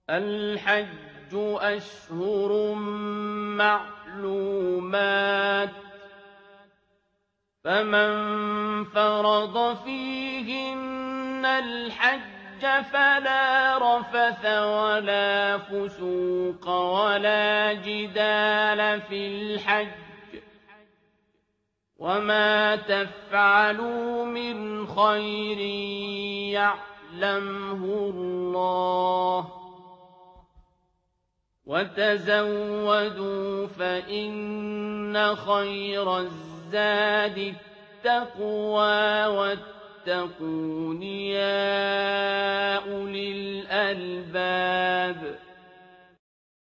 الحج أشهر معلومات، فمن فرض فيهن الحج فلا رفث ولا فسوق ولا جدال في الحج، وما تفعلوا من خير يعلمه الله، وتزودوا فإن خير الزاد التقوى واتقون يا أولي الألباب.